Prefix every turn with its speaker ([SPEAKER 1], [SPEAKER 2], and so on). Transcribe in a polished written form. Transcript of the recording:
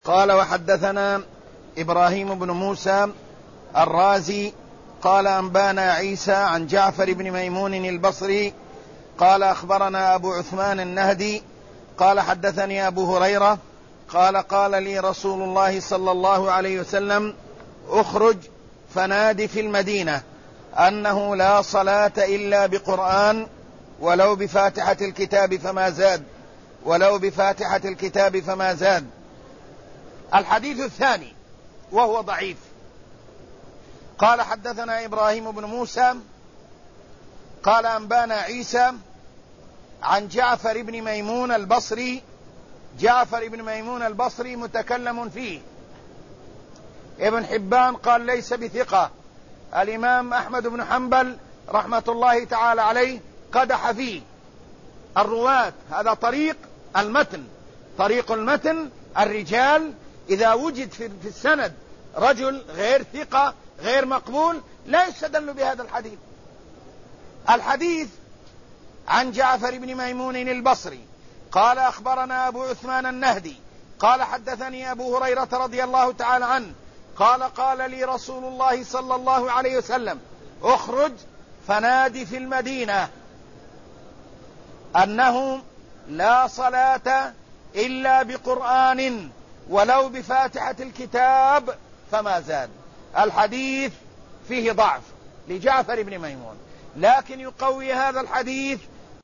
[SPEAKER 1] قال وحدثنا إبراهيم بن موسى الرازي قال أنبانا عيسى عن جعفر بن ميمون البصري قال أخبرنا أبو عثمان النهدي قال حدثني أبو هريرة قال قال لي رسول الله صلى الله عليه وسلم اخرج فنادي في المدينة أنه لا صلاة إلا بقرآن ولو بفاتحة الكتاب فما زاد. الحديث الثاني وهو ضعيف. قال حدثنا إبراهيم بن موسى قال أنبانا عيسى عن جعفر بن ميمون البصري. جعفر بن ميمون البصري متكلم فيه، ابن حبان قال ليس بثقة، الإمام أحمد بن حنبل رحمة الله تعالى عليه قدح فيه. الرواة هذا طريق المتن الرجال إذا وجد في السند رجل غير ثقة غير مقبول لا يستدل بهذا الحديث. الحديث عن جعفر بن ميمون البصري قال أخبرنا أبو عثمان النهدي قال حدثني أبو هريرة رضي الله تعالى عنه قال قال لي رسول الله صلى الله عليه وسلم اخرج فنادي في المدينة أنه لا صلاة إلا بقرآن ولو بفاتحة الكتاب فما زاد. الحديث فيه ضعف لجعفر بن ميمون، لكن يقوي هذا الحديث